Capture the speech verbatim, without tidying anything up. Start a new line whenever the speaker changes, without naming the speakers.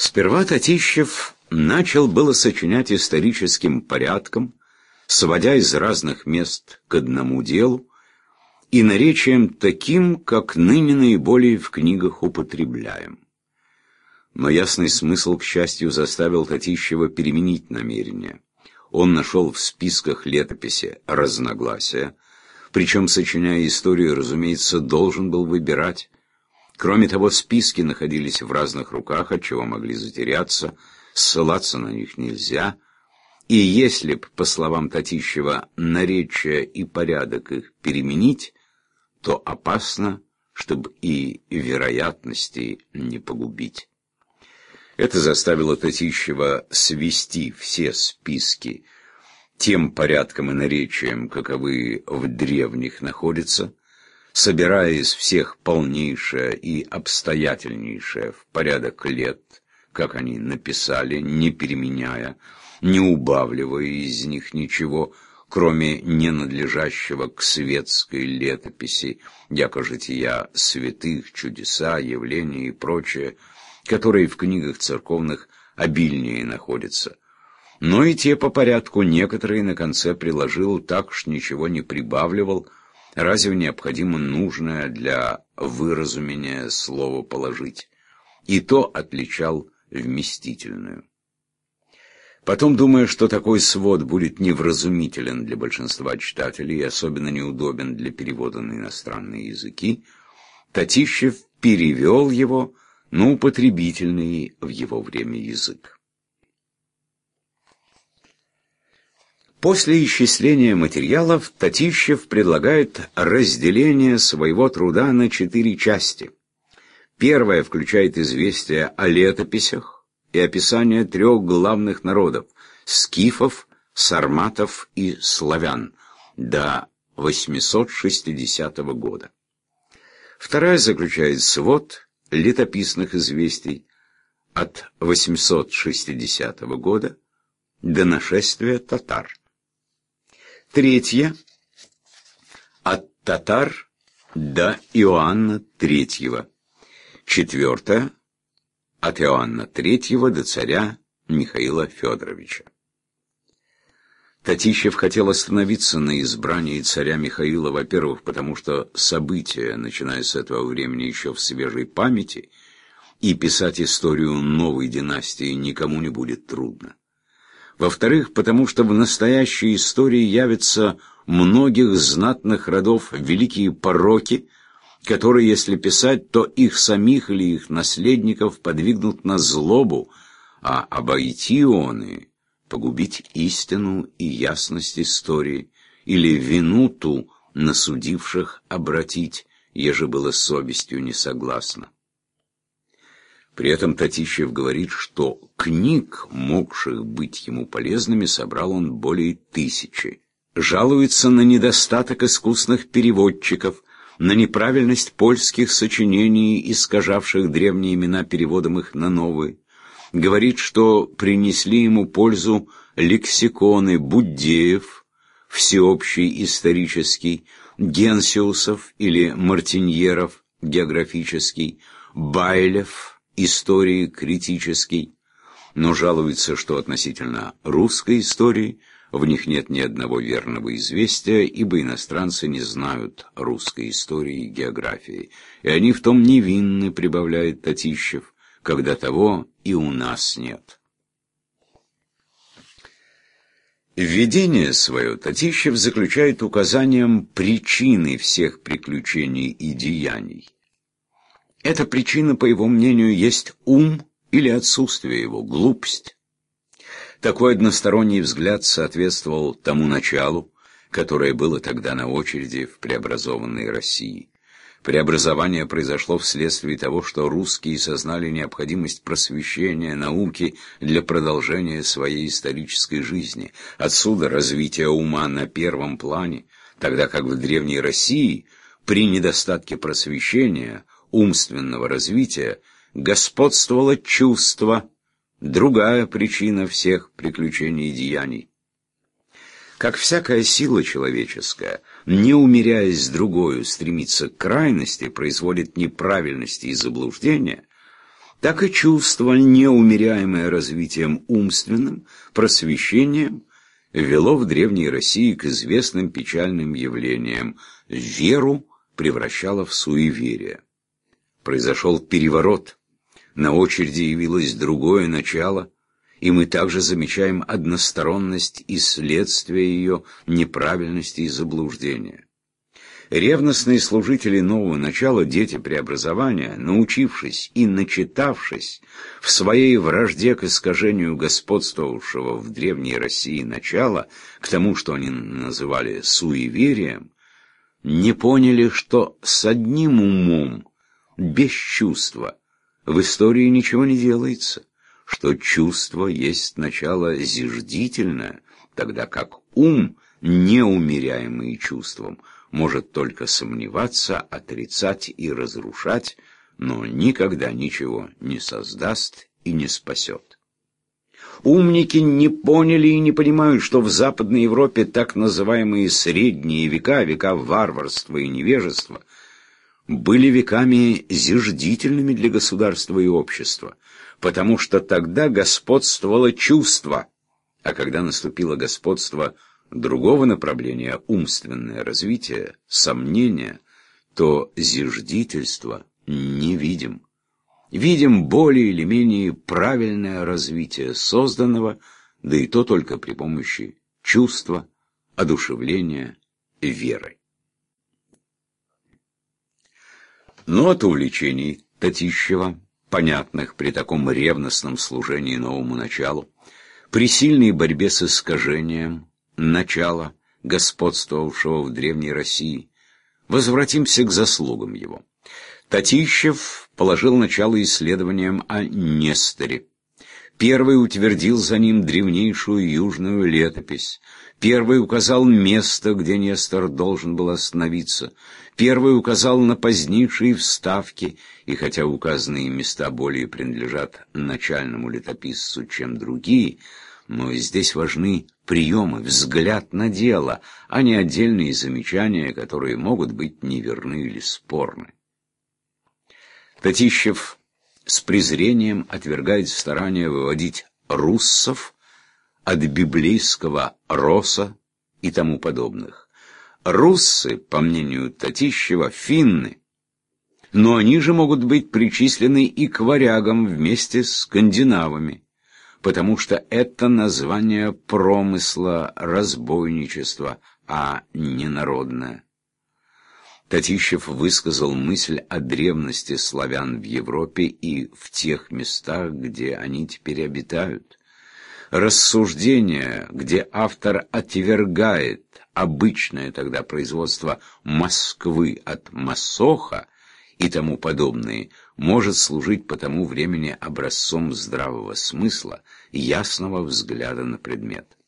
Сперва Татищев начал было сочинять историческим порядком, сводя из разных мест к одному делу, и наречием таким, как ныне наиболее в книгах употребляем. Но ясный смысл, к счастью, заставил Татищева переменить намерение. Он нашел в списках летописи разногласия, причем, сочиняя историю, разумеется, должен был выбирать. Кроме того, списки находились в разных руках, отчего могли затеряться, ссылаться на них нельзя, и если б, по словам Татищева, наречие и порядок их переменить, то опасно, чтобы и вероятности не погубить. Это заставило Татищева свести все списки тем порядком и наречием, каковы в древних находятся, собирая из всех полнейшее и обстоятельнейшее в порядок лет, как они написали, не переменяя, не убавливая из них ничего, кроме ненадлежащего к светской летописи, яко жития святых, чудеса, явления и прочее, которые в книгах церковных обильнее находятся. Но и те по порядку некоторые на конце приложил, так уж ничего не прибавливал, разве необходимо нужное для выразумения слово положить, и то отличал вместительную. Потом, думая, что такой свод будет невразумителен для большинства читателей и особенно неудобен для перевода на иностранные языки, Татищев перевел его на употребительный в его время язык. После исчисления материалов Татищев предлагает разделение своего труда на четыре части. Первая включает известия о летописях и описание трех главных народов – скифов, сарматов и славян до восемьсот шестидесятого года. Вторая заключает свод летописных известий от восемьсот шестидесятого года до нашествия татар. Третья – от татар до Иоанна Третьего. Четвертая – от Иоанна Третьего до царя Михаила Федоровича. Татищев хотел остановиться на избрании царя Михаила, во-первых, потому что события, начиная с этого времени, еще в свежей памяти, и писать историю новой династии никому не будет трудно. Во-вторых, потому что в настоящей истории явятся многих знатных родов великие пороки, которые, если писать, то их самих или их наследников подвигнут на злобу, а обойти оны, погубить истину и ясность истории, или вину ту на судивших обратить, еже было совестью не согласно. При этом Татищев говорит, что книг, могших быть ему полезными, собрал он более тысячи. Жалуется на недостаток искусных переводчиков, на неправильность польских сочинений, искажавших древние имена переводом их на новые. Говорит, что принесли ему пользу лексиконы Буддеев, всеобщий исторический, Генсиусов или Мартиньеров, географический, Байлев, истории критический, но жалуется, что относительно русской истории в них нет ни одного верного известия, ибо иностранцы не знают русской истории и географии, и они в том невинны, прибавляет Татищев, когда того и у нас нет. Введение свое Татищев заключает указанием причины всех приключений и деяний. Эта причина, по его мнению, есть ум или отсутствие его, глупость. Такой односторонний взгляд соответствовал тому началу, которое было тогда на очереди в преобразованной России. Преобразование произошло вследствие того, что русские сознали необходимость просвещения науки для продолжения своей исторической жизни. Отсюда развитие ума на первом плане, тогда как в Древней России при недостатке просвещения, умственного развития, господствовало чувство, другая причина всех приключений и деяний. Как всякая сила человеческая, не умеряясь с другою, стремится к крайности, производит неправильности и заблуждения, так и чувство, неумеряемое развитием умственным, просвещением, вело в Древней России к известным печальным явлениям. Веру превращало в суеверие. Произошел переворот. На очереди явилось другое начало, и мы также замечаем односторонность и следствие ее неправильности и заблуждения. Ревностные служители нового начала, дети преобразования, научившись и начитавшись в своей вражде к искажению господствовавшего в Древней России начала, к тому, что они называли суеверием, не поняли, что с одним умом, без чувства, в истории ничего не делается, что чувство есть начало зиждительное, тогда как ум, неумеряемый чувством, может только сомневаться, отрицать и разрушать, но никогда ничего не создаст и не спасет. Умники не поняли и не понимают, что в Западной Европе так называемые средние века, века варварства и невежества, были веками зиждительными для государства и общества, потому что тогда господствовало чувство, а когда наступило господство другого направления, умственное развитие, сомнение, то зиждительство не видим. Видим более или менее правильное развитие созданного, да и то только при помощи чувства, одушевления, веры. Но от увлечений Татищева, понятных при таком ревностном служении новому началу, при сильной борьбе с искажением начала, господствовавшего в Древней России, возвратимся к заслугам его. Татищев положил начало исследованиям о Несторе. Первый утвердил за ним древнейшую южную летопись. Первый указал место, где Нестор должен был остановиться. Первый указал на позднейшие вставки, и хотя указанные места более принадлежат начальному летописцу, чем другие, но здесь важны приемы, взгляд на дело, а не отдельные замечания, которые могут быть неверны или спорны. Татищев с презрением отвергает старания выводить руссов от библейского роса и тому подобных. Руссы, по мнению Татищева, финны, но они же могут быть причислены и к варягам вместе с скандинавами, потому что это название промысла, разбойничества, а не народное. Татищев высказал мысль о древности славян в Европе и в тех местах, где они теперь обитают. Рассуждение, где автор отвергает обычное тогда производство Москвы от Массоха и тому подобное, может служить по тому времени образцом здравого смысла и ясного взгляда на предмет.